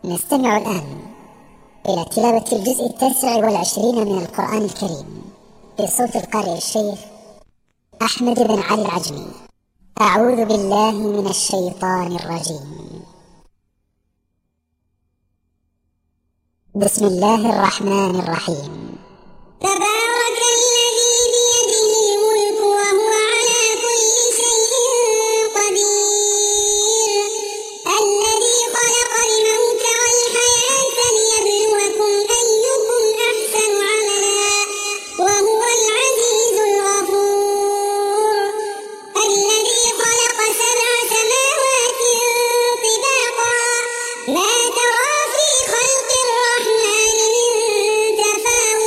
نستمع الآن إلى تلاوة الجزء 29 من القرآن الكريم بصوت القارئ الشيخ أحمد بن علي العجمي. أعوذ بالله من الشيطان الرجيم. بسم الله الرحمن الرحيم. تبارك الذي بيده الملك وهو على كل شيء قدير، الذي خلق الموت والحياة ليبلوكم أيكم أحسن عملا وهو العزيز الغفور، الذي خلق 7 سماوات طباقا ما ترى في خلق الرحمن من تفاوت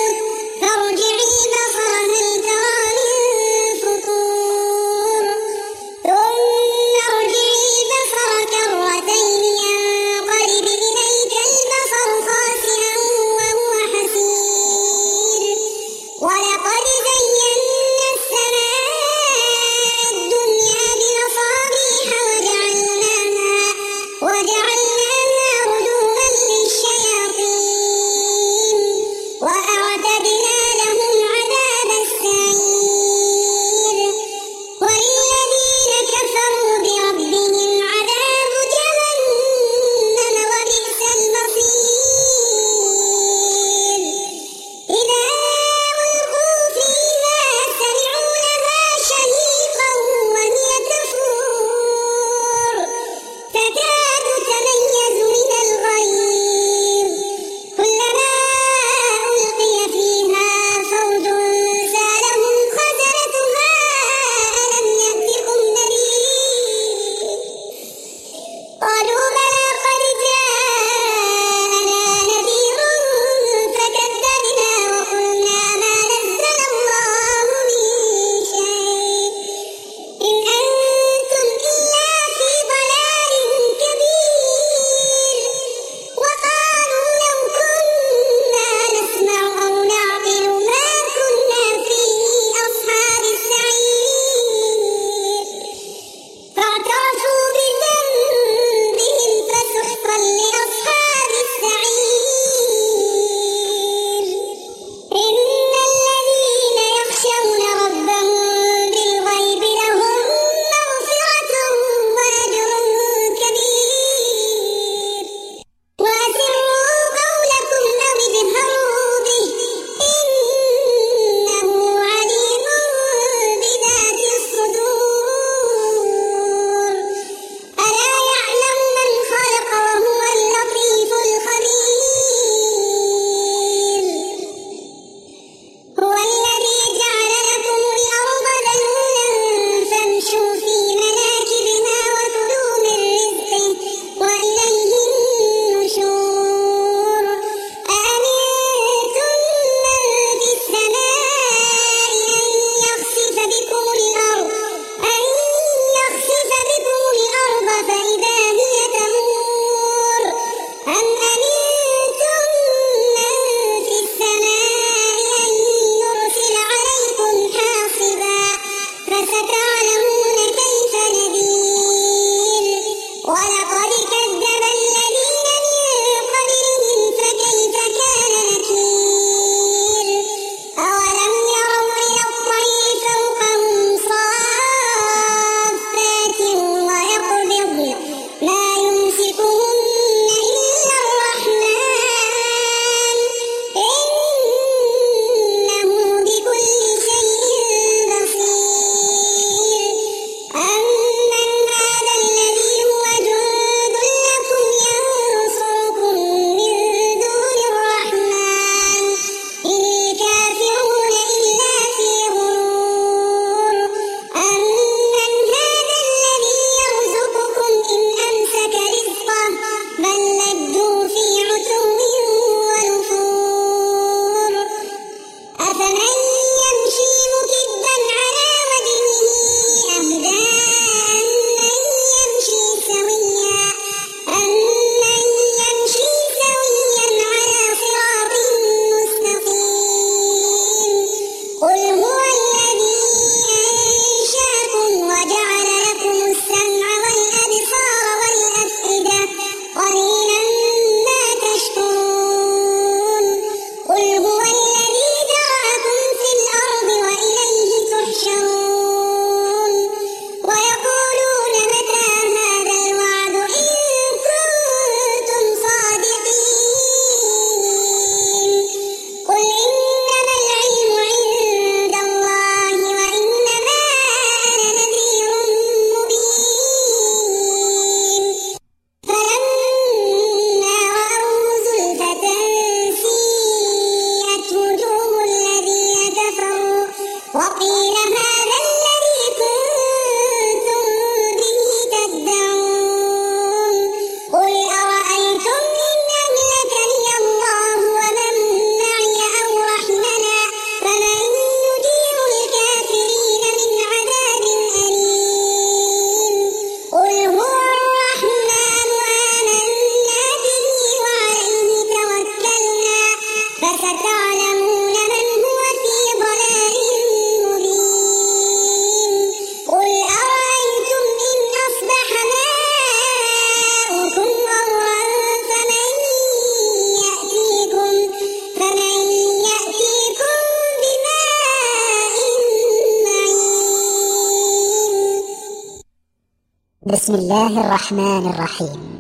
بسم الله الرحمن الرحيم.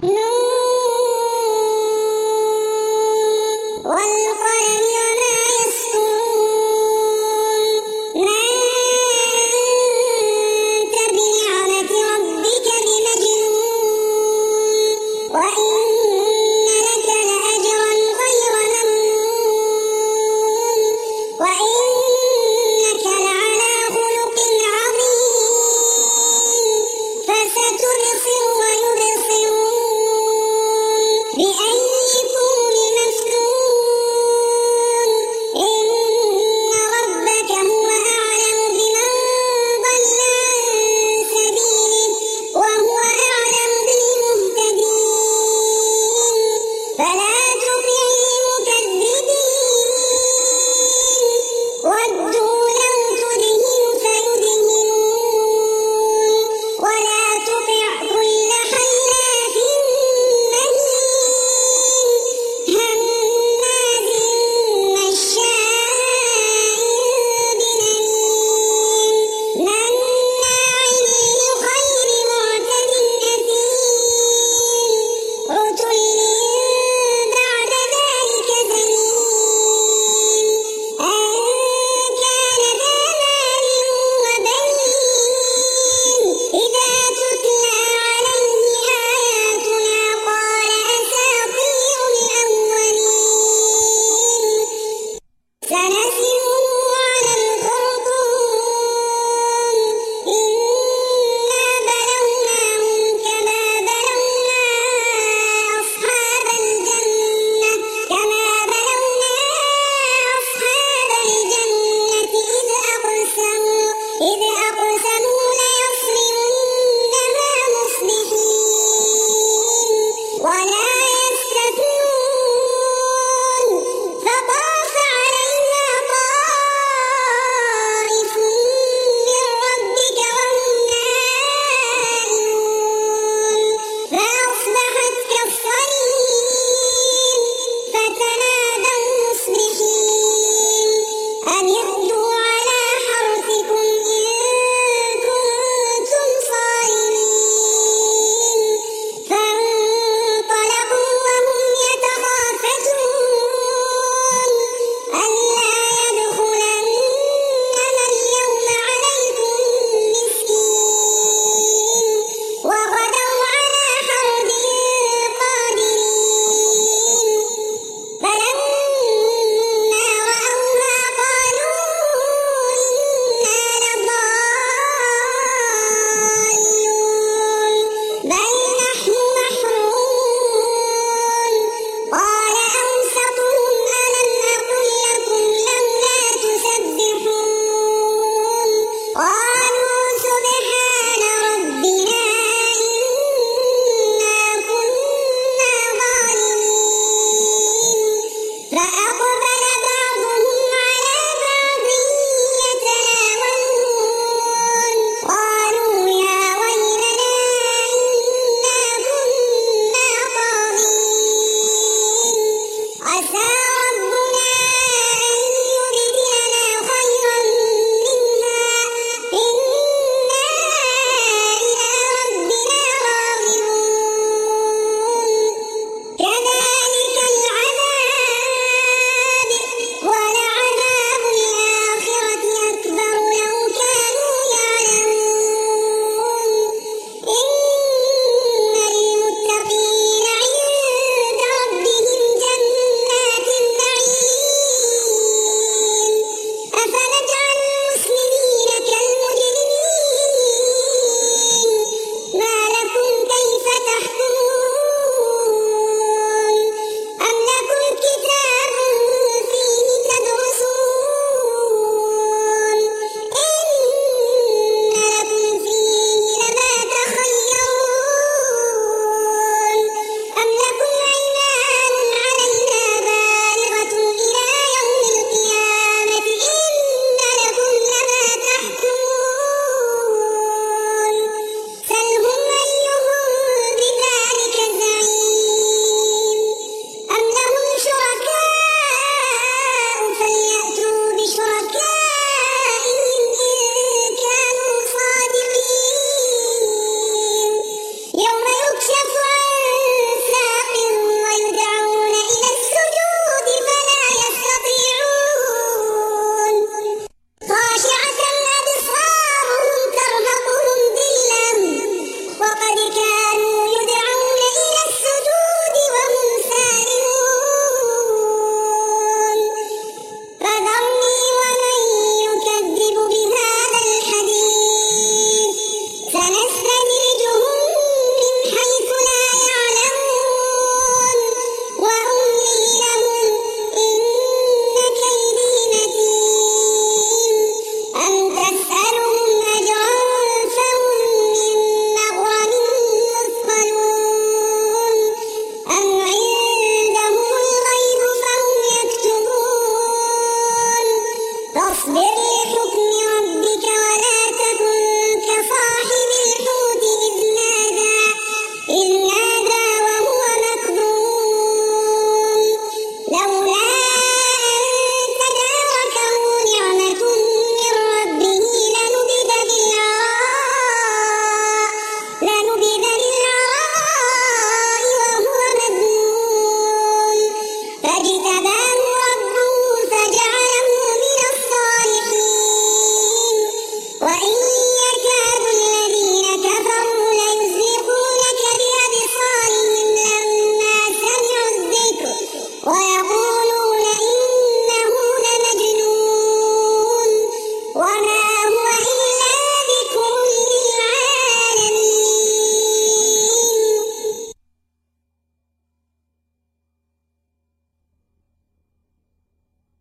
والقلم وما يسطرون ما أنت بنعمة ربك بمجنون وإن لك لأجرا غير ممنون وإنك لعلى خلق عظيم فستبصر ويبصرون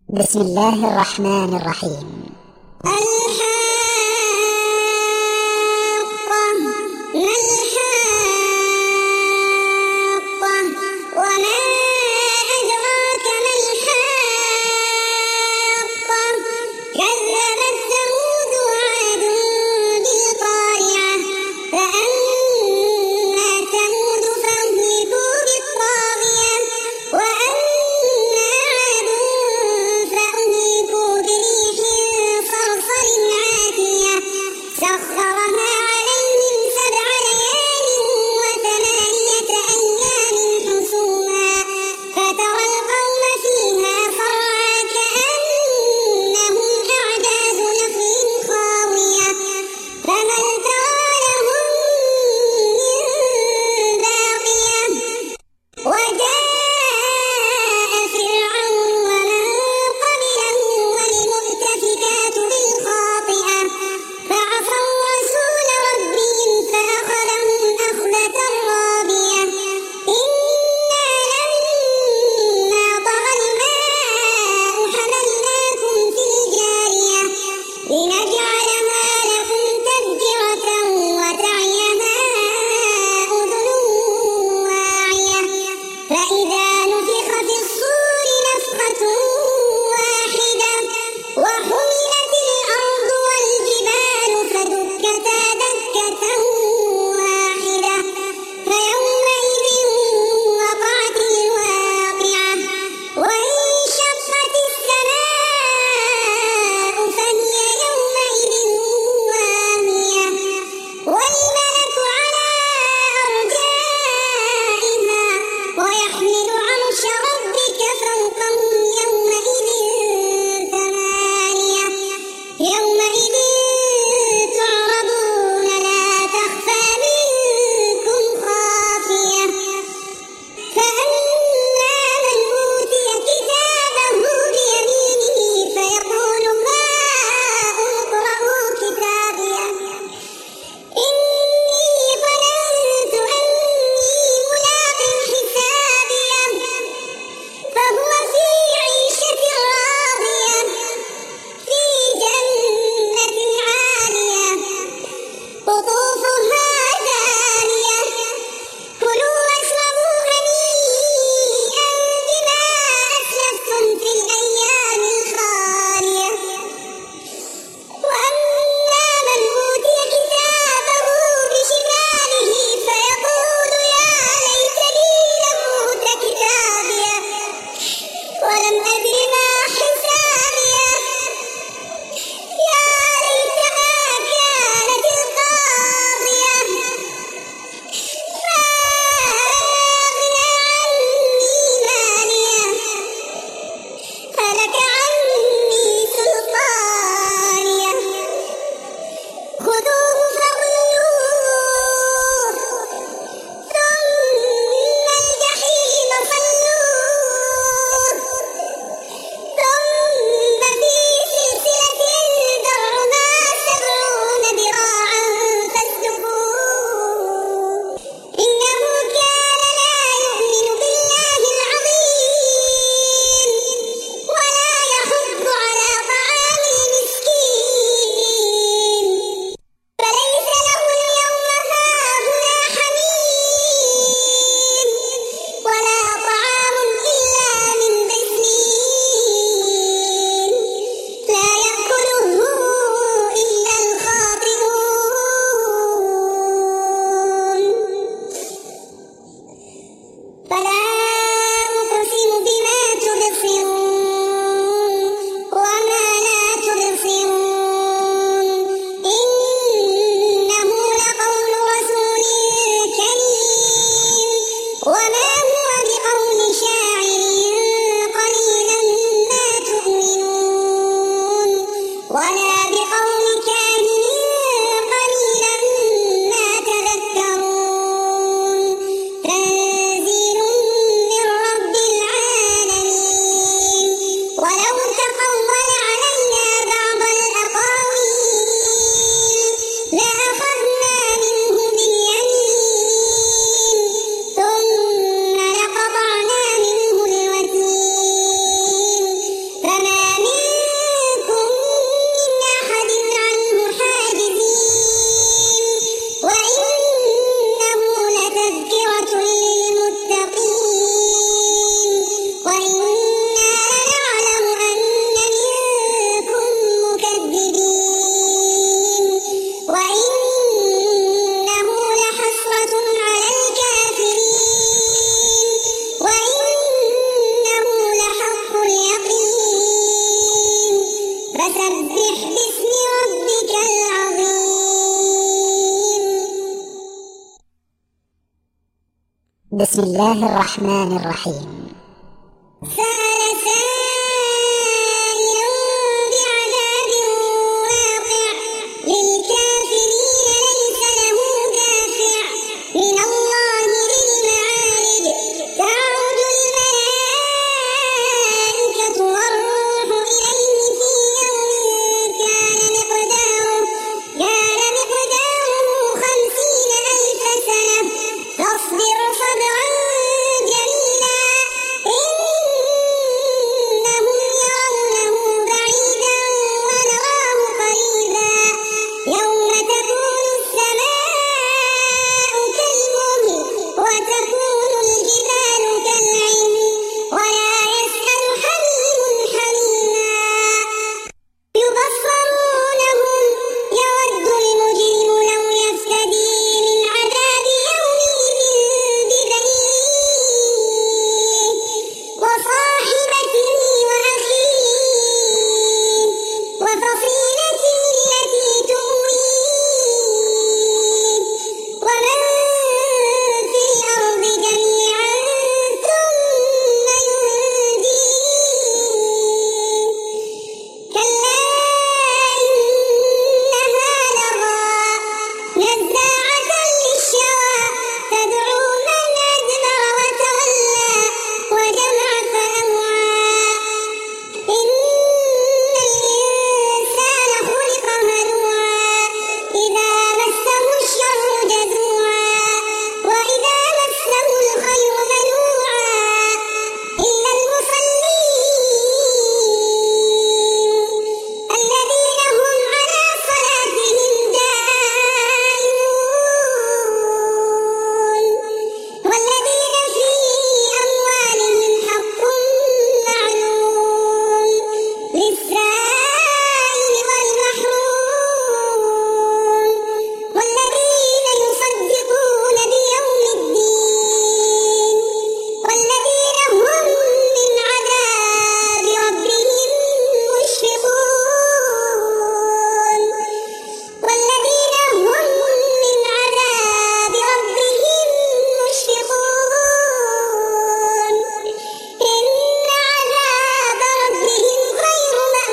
بسم الله الرحمن الرحيم. الحاقة ما الحاقة وما أدراك ما الحاقة كذبت ثمود وعاد بالقارعة فأما ثمود فأهلكوا بالطاغية وأما عاد فأهلكوا بريح صرصر بسم الله الرحمن الرحيم. سأل سائل بعذاب واقع للكافرين ليس له دافع من الله ذي المعارج تعرج الملائكة والروح إليه في يوم كان مقداره 50,000 سنة فاصبر صبرا جميلا إنهم يرونه بعيدا ونراه قريبا يوم تكون السماء كالمهل وتكون الجبال كالعهن ولا يسأل حميم حميما يبصرونهم يود المجرم لو يفتدي من عذاب يومئذ ببنيه وصاحبته وأخيه وفصيلته التي تؤويه ومن في الأرض جميعا ثم ينجيه كلا إنها لظى نزاعة للشوى تدعو من أدبر وتولى وجمع فأوعى إن الإنسان خلق هلوعا إذا مسه الشر جزوعا وإذا مسه الخير منوعا إلا المصلين الذين هم على صلاتهم دائمون والذين في أموالهم حق معلوم للسائل والمحروم والذين يصدقون بيوم الدين والذين هم من عذاب ربهم مشفقون والذين هم من عذاب ربهم مشفقون إن عذاب ربهم غير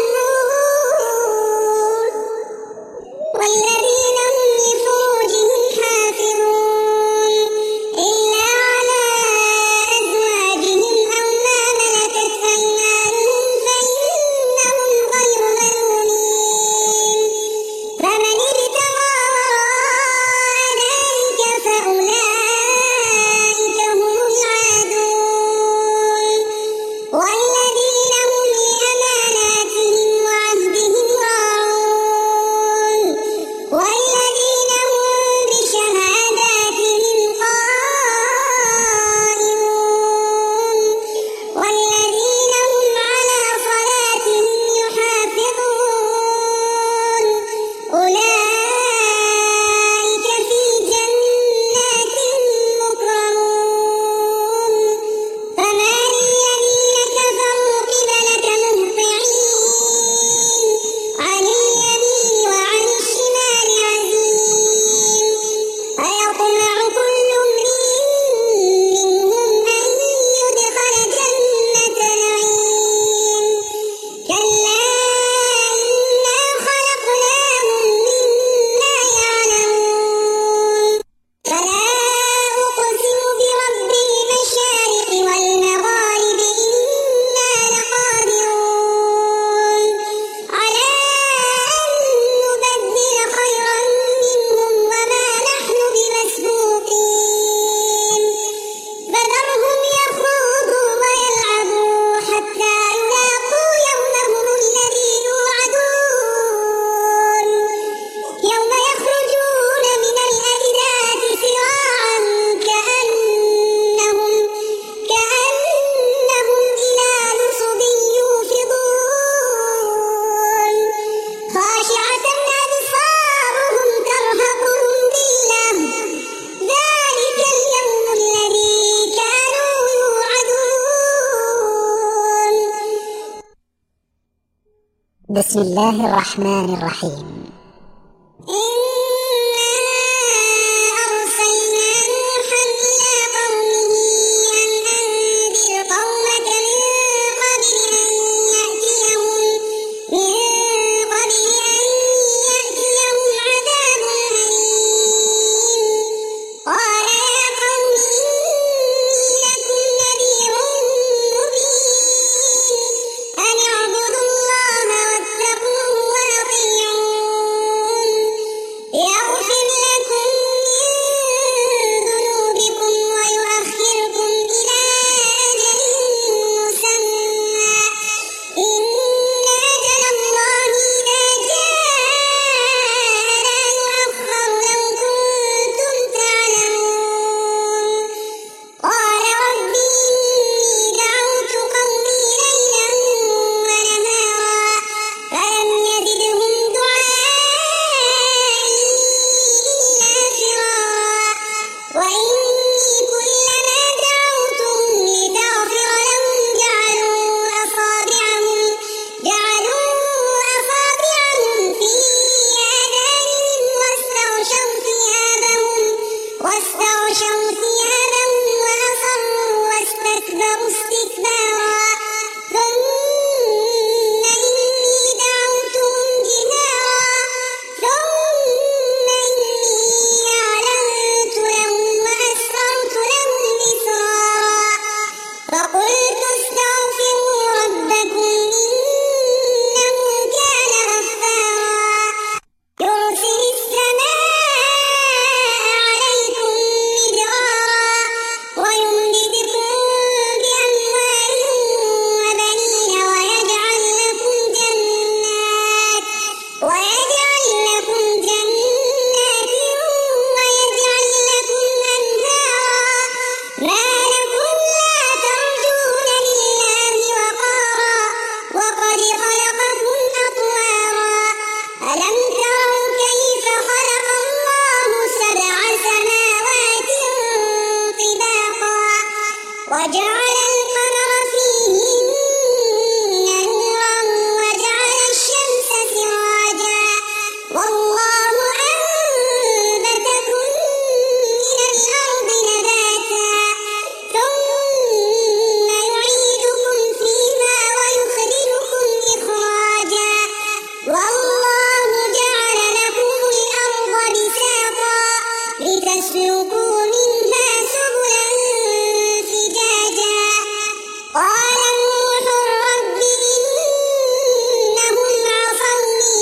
مأمون والذين هم لفروجهم حافظون إلا على أزواجهم أو ما ملكت أيمانهم فإنهم غير ملومين فمن ابتغى وراء ذلك فأولئك هم العادون والذين هم لأماناتهم وعهدهم راعون والذين هم بشهاداتهم قائمون والذين هم على صلاتهم يحافظون أولئك في جنات مكرمون فما للذين كفروا قبلك مهطعين عن اليمين وعن الشمال عزيم أيطمع كل امرئ منهم أن يدخل جنة نعيم كلا إنا خلقناهم مما يعلمون فلا أقسم برب المشارق والمغارب إنا لقادرون على أن نبدل خيرا منهم وما نحن بمسبوقين فذرهم يخوضوا ويلعبوا حتى يلاقوا يومهم الذي يوعدون يوم يخرجون من الأجداث سراعا كأنهم إلى نصب يوفضون خاشعة أبصارهم ترهقهم ذلة ذلك اليوم الذي كانوا يوعدون بسم الله الرحمن الرحيم. إنا أرسلنا نوحا إلى قومه فيهن نورا وجعل الشمس سراجا والله أنبتكم من الأرض نباتا ثم يعيدكم فيها ويخرجكم إخراجا والله جعل لكم الأرض بساطا لتسلكوا منها سبلا فجاجا قال نوح رب إنهم عصوني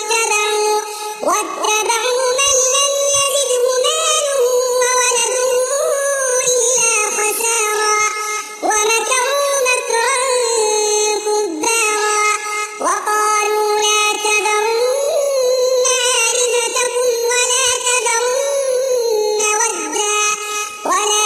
واتبعوا من لم يزده ماله وولده إلا خسارا ومكروا مكرا كبارا وقالوا لا تذرن آلهتكم ولا تذرن ودا ولا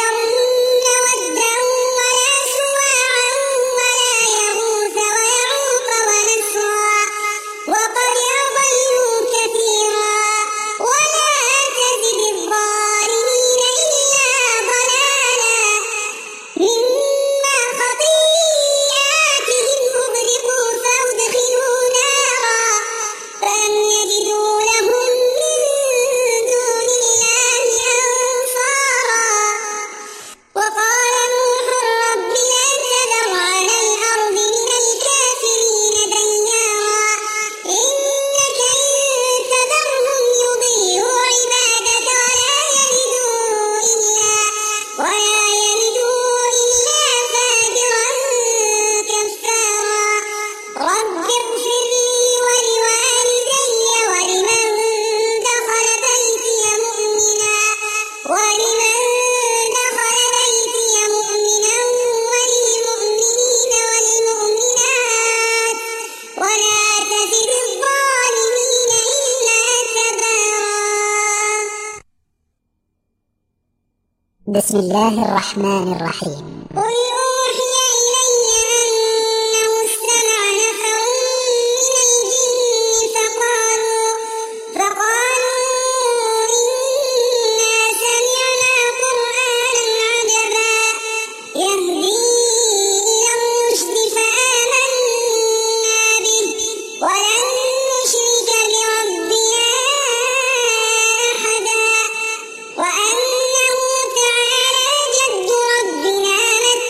سواعا ولا يغوث ويعوق ونسرا وقد أضلوا كثيرا ولا تزد الظالمين إلا ضلالا مما خطيئاتهم أغرقوا فأدخلوا نارا فلم يجدوا لهم من دون الله أنصارا وقال نوح رب لا تذر على الأرض من الكافرين ديارا إنك إن تذرهم يضلوا عبادك ولا يلدوا إلا فاجرا كفارا رب اغفر لي ولوالدي ولمن دخل بيتي مؤمنا وللمؤمنين والمؤمنات ولا تزد الظالمين إلا تبارا. بسم الله الرحمن الرحيم. قل أوحي إلي أنه استمع نفر من الجن فقالوا إنا سمعنا قرآنا عجبا يهدي إلى الرشد فآمنا به ولن نشرك بربنا أحدا وأنه تعالى جد ربنا ما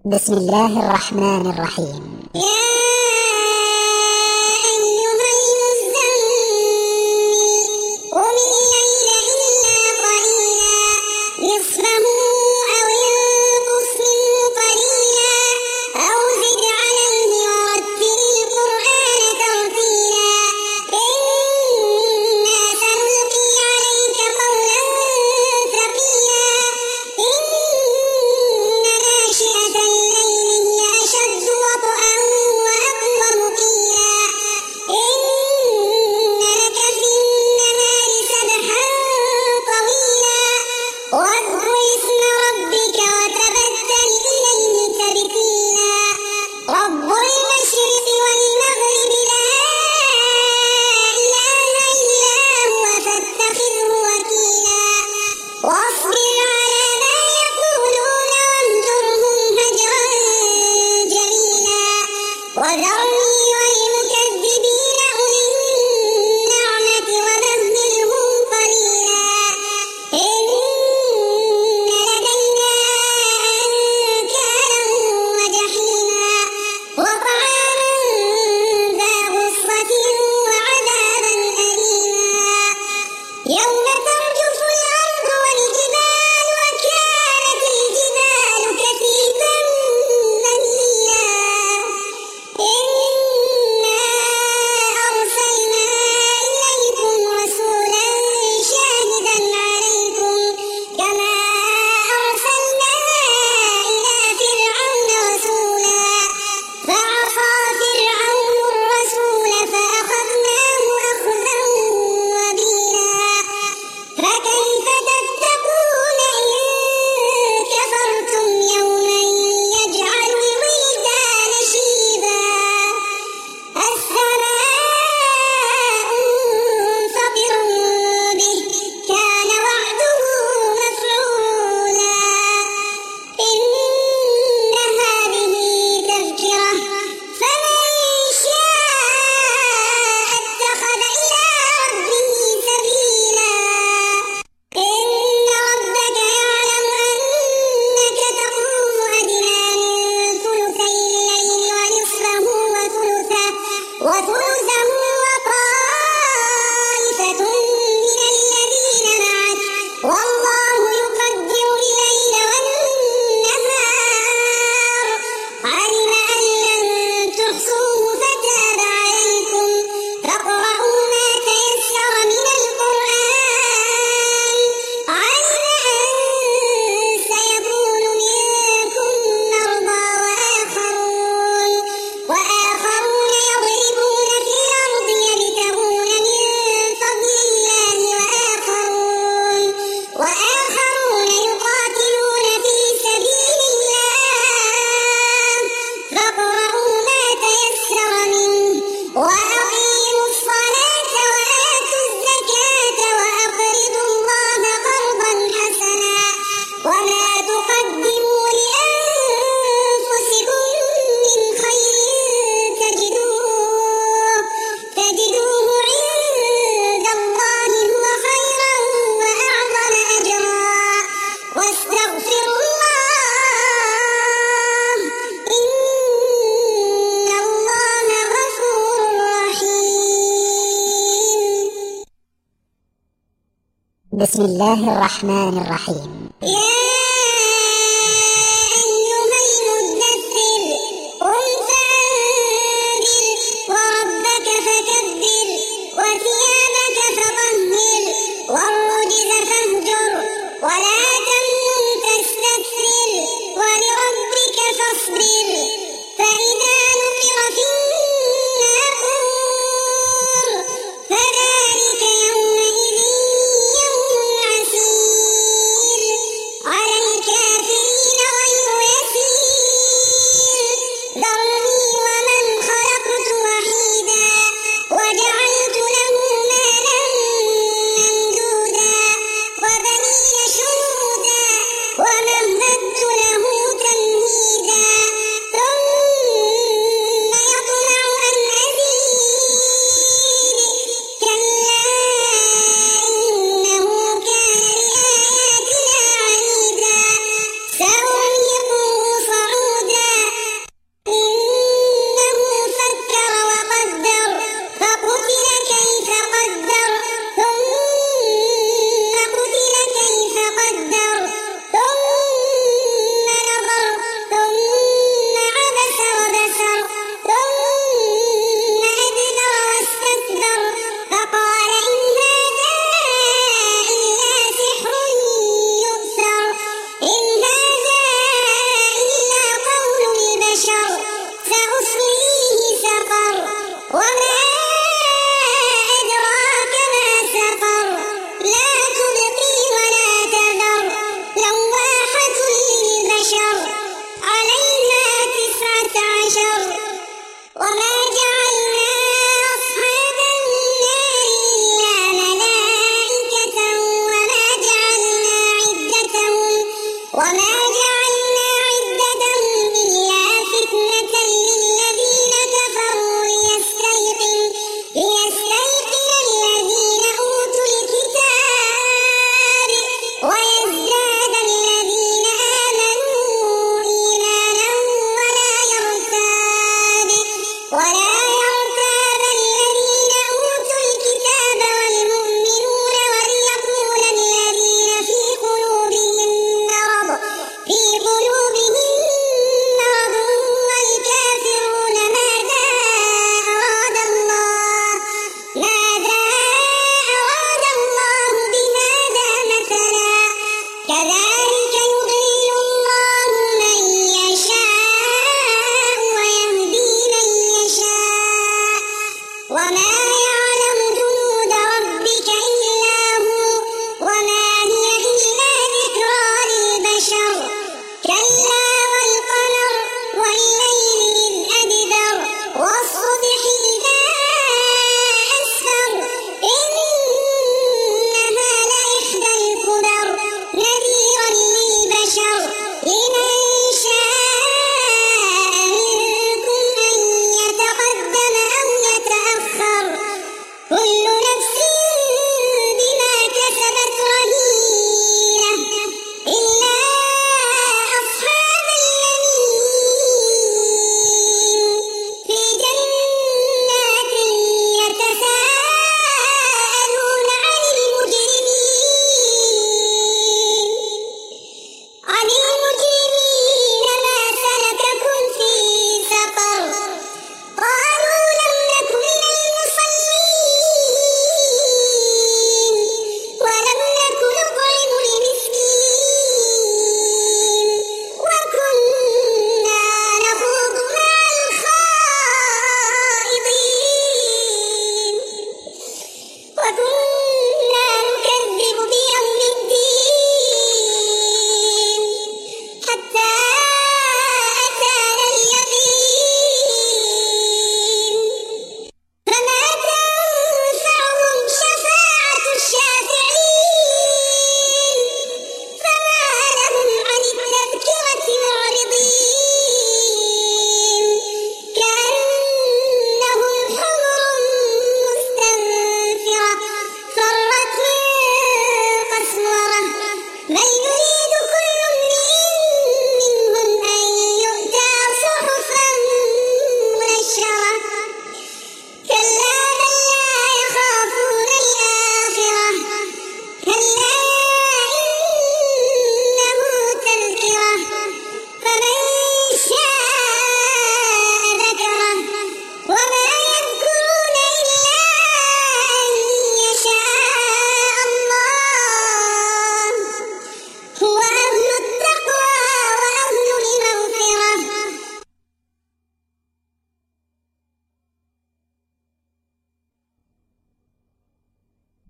بسم الله الرحمن الرحيم. يا أيها المزمل قم الليل إلا قليلا نصفه أو انقص منه قليلا أو زد عليه ورتل القرآن ترتيلا إنا سنلقي عليك قولا ثقيلا إن ناشئة الليل هي أشد وطئا وأقوم قيلا إن لك في النهار سبحا طويلا واذكر اسم ربك وتبتل إليه تبتيلا رب المشرق والمغرب لا إله إلا هو فاتخذه وكيلا واصبر على ما يقولون واهجرهم هجرا جميلا وذرني والمكذبين أولي النعمة ومهلهم قليلا إن لدينا أنكالا وجحيما وطعاما ذا غصة وعذابا أليما يوم ترجف الأرض والجبال وكانت الجبال كثيبا مهيلا إنا أرسلنا إليكم رسولا شاهدا عليكم كما أرسلنا إلى فرعون رسولا فعصى فرعون الرسول فأخذناه أخذا وبيلا فكيف تتقون إن كفرتم يوما يجعل الولدان شيبا السماء منفطر به كان وعده مفعولا إن هذه تذكرة فمن شاء اتخذ إلى ربه سبيلا إن ربك يعلم أنك تقوم أدنى من ثلثي الليل ونصفه وثلثه وطائفة من الذين معك والله يقدر الليل والنهار علم أن لن تحصوه فتاب عليكم فاقرؤوا ما تيسر من القرآن علم أن سيكون منكم مرضى وآخرون يضربون في الأرض يبتغون من فضل الله وآخرون يقاتلون في سبيل الله فاقرؤوا ما تيسر منه وأقيموا الصلاة وآتوا الزكاة وأقرضوا الله قرضا حسنا وما تقدموا لأنفسكم من خير تجدوه عند الله هو خيرا وأعظم أجرا واستغفروا الله إن الله غفور رحيم بسم الله الرحمن الرحيم. يا أيها المدثر قم فأنذر وربك فكبر وثيابك فطهر والرجز فاهجر ولا تمنن تستكثر ولربك فاصبر فإذا نقر في الناقور فذلك يومئذ يوم عسير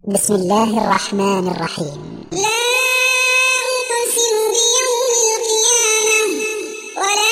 بسم الله الرحمن الرحيم. لا أقسم بيوم القيامة ولا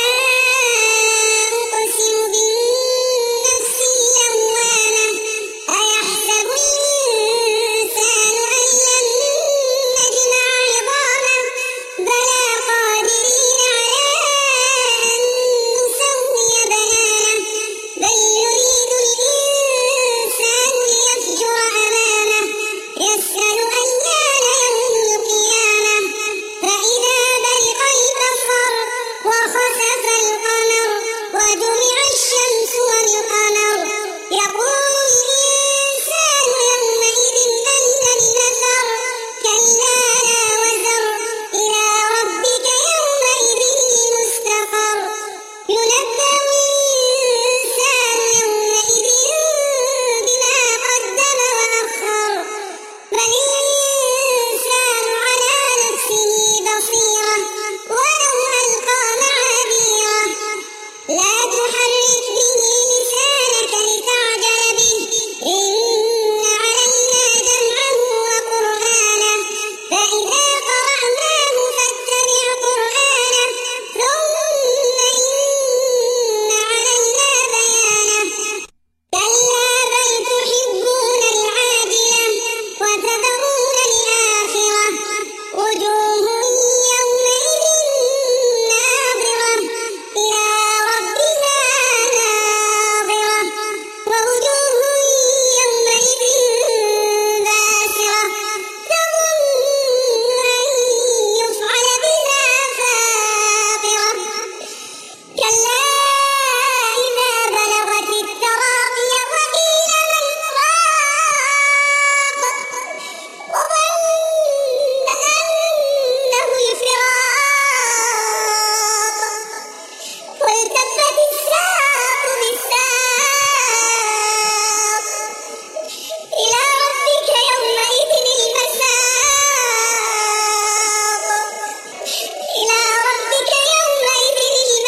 أقسم بالنفس اللوامة أيحسب الإنسان أن لن نجمع عظامه بلى قادرين على أن نسوي بنانه بل يريد الإنسان ليفجر أمامه يسأل أيان يوم القيامة فإذا برق البصر وخسف القمر وجمع الشمس والقمر يقول الإنسان يومئذ أين المفر كلا لا وزر إلى ربك يومئذ المستقر ينبأ الإنسان يومئذ بما قدم وأخر بل الإنسان على نفسه بصيرة ولو ألقى معاذيره لا تحرك به لسانك لتعجل به إن علينا جمعه وقرآنه فإذا قرأناه فاتبع قرآنه ثم إن علينا بيانه كلا بل تحبون العاجلة وتذرون الآخرة وجوه يومئذ ناظرة إلى ربها ناظرة ووجوه يومئذ باسرة تظن أن يفعل بها فاقرة كلا إذا بلغت التراقي وقيل من راق وظن أنه الفراق والتفت الساق بالساق إلى ربك يومئذ المساق إلى ربك يومئذ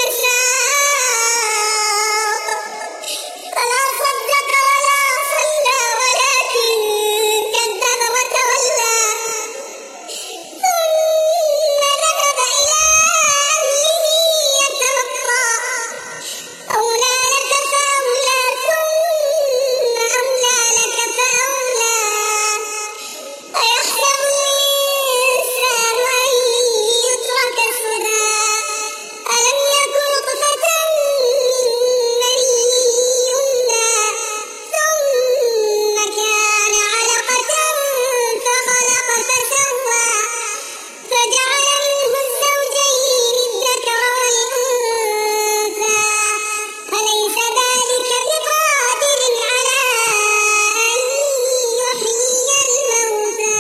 المساق فلا صدق ولا صلى ولكن كذب وتولى ثم ذهب إلى أهله يتمطى أولى لك فأولى ثم أولى لك فأولى أيحسب الإنسان أن يترك سدى ألم يك نطفة من مني يمنى ثم كان علقة فخلق فسوى فجعل منه الزوجين الذكر والأنثى أليس ذلك بقادر على أن يحيي الموتى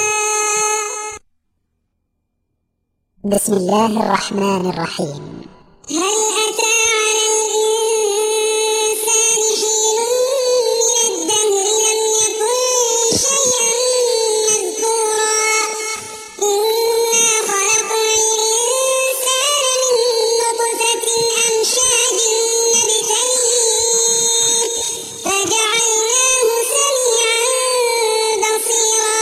بسم الله الرحمن الرحيم. هل أتى على الإنسان حين من الدهر لم يكن شيئا مذكورا إنا خلقنا الإنسان من نطفة أمشاج نبتليه فجعلناه سميعا بصيرا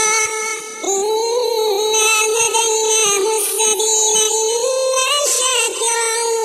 إنا هديناه السبيل إما شاكرا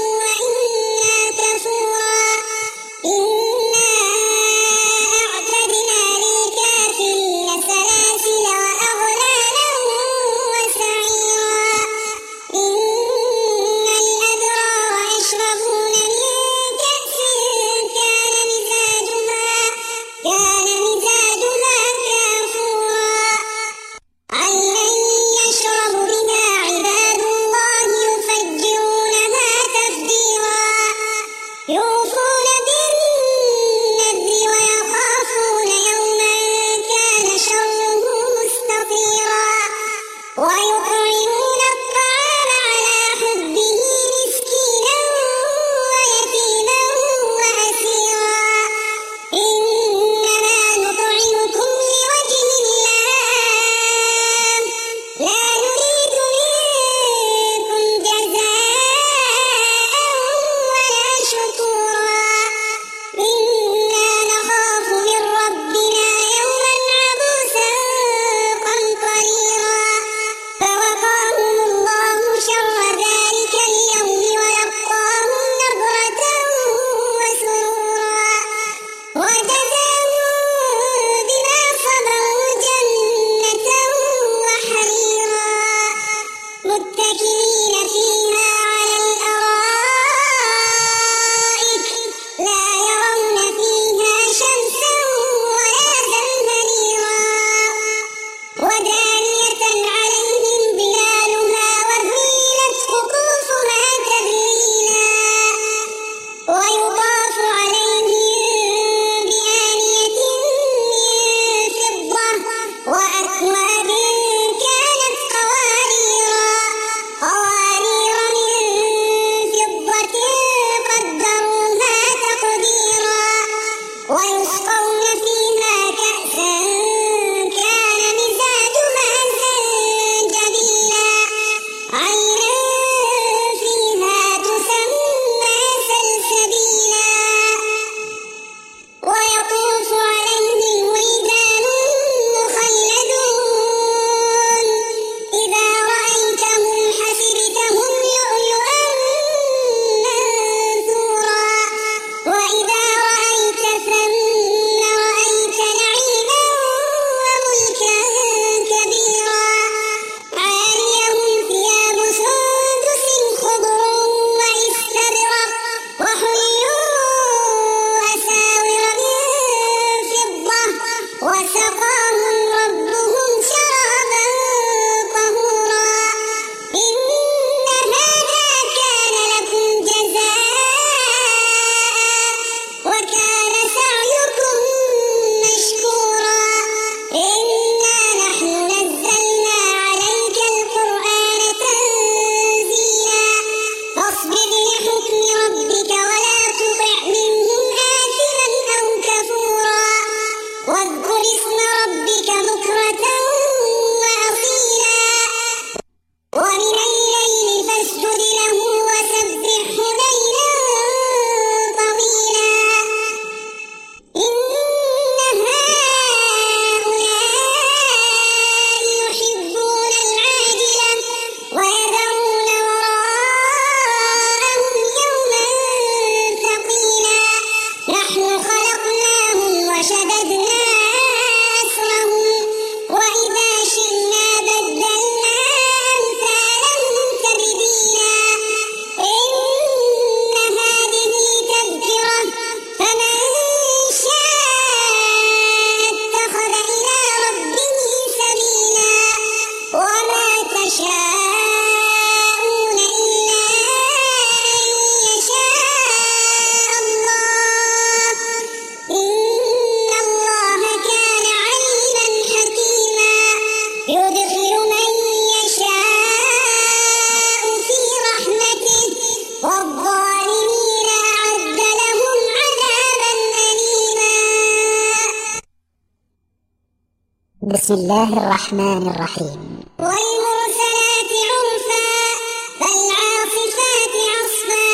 بسم الله الرحمن الرحيم. والمرسلات عرفا فالعاصفات عصفا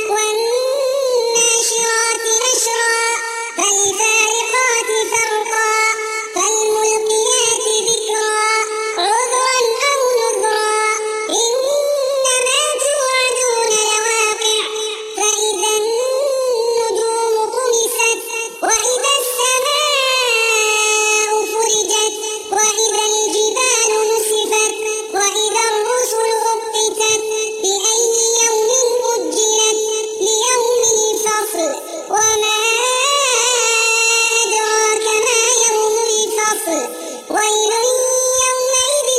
والناشرات نشرا فالفارقات فرقا فالملقيات ذكرا عذرا أو نذرا إنما توعدون لواقع فإذا النجوم طمست وإذا السماء فرجت وإذا الجبال نسفت وإذا الرسل أقتت بأي يوم أجلت ليوم الفصل وما أدراك ما يوم الفصل ويل يومئذ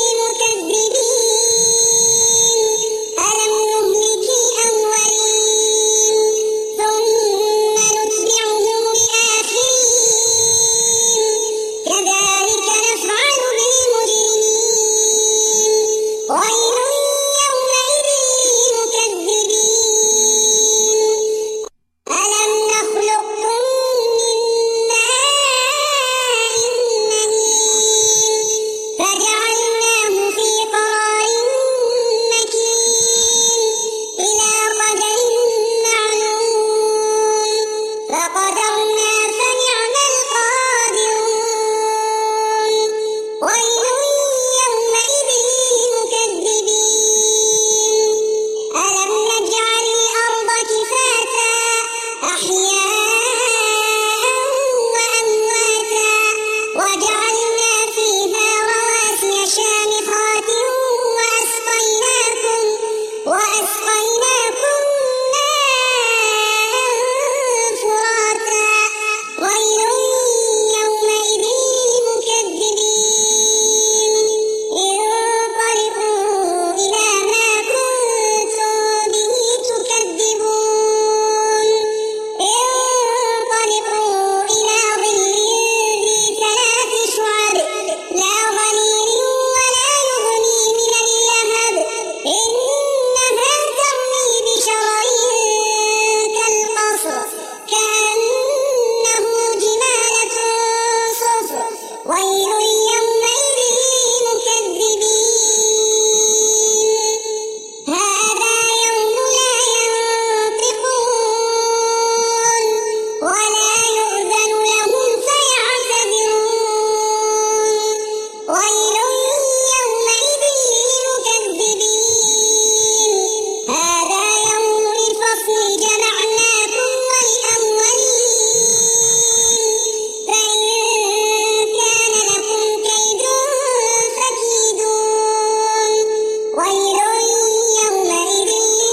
للمكذبين ألم نهلك الأولين ثم نتبعهم الآخرين كذلك نفعل بالمجرمين ويل يومئذ للمكذبين ألم نخلقكم من ماء مهين فجعلناه في قرار مكين إلى قدر معلوم فقدرنا فنعم القادرون ويل يومئذ للمكذبين ألم نجعل الأرض كفاتا أحياء وأمواتا وجعلنا فيها رواسي شامخات وأسقيناكم ماء فراتا ويل يومئذ للمكذبين انطلقوا إلى ما كنتم به تكذبون انطلقوا إلى ظل ذي ثلاث شعب لا ظليل ولا يغني من اللهب إنها ترمي بشرر كالقصر كأنه جمالة صفر ويل يومئذ للمكذبين هذا يوم لا ينطقون ولا يؤذن لهم فيعتذرون ويل يومئذ للمكذبين هذا يوم الفصل جمعناكم والأولين فإن كان لكم كيد فكيدون ويل يومئذ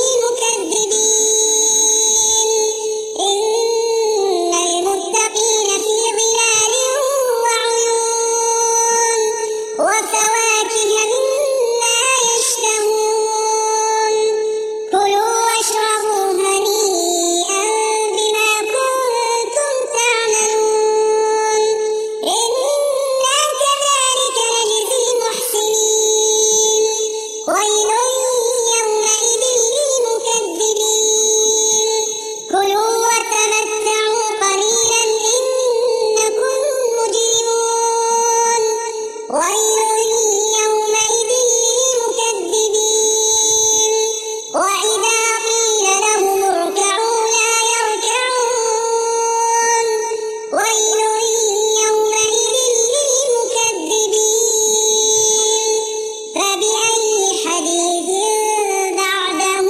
للمكذبين إن المتقين في ظلال وعيون وفواكه مما يشتهون كلوا واشربوا هنيئا بما كنتم تعملون إنا كذلك نجزي المحسنين ويل يومئذ للمكذبين كلوا وتمتعوا قليلا إنكم مجرمون ويل يومئذ للمكذبين وإذا قيل لهم اركعوا لا يركعون ويل يومئذ للمكذبين فبأي حديث بعده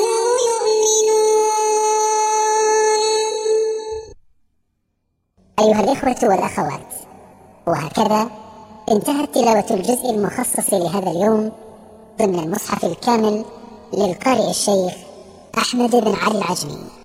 يؤمنون. أيها الإخوة والأخوات، وهكذا انتهت تلاوة الجزء المخصص لهذا اليوم ضمن المصحف الكامل للقارئ الشيخ أحمد بن علي العجمي.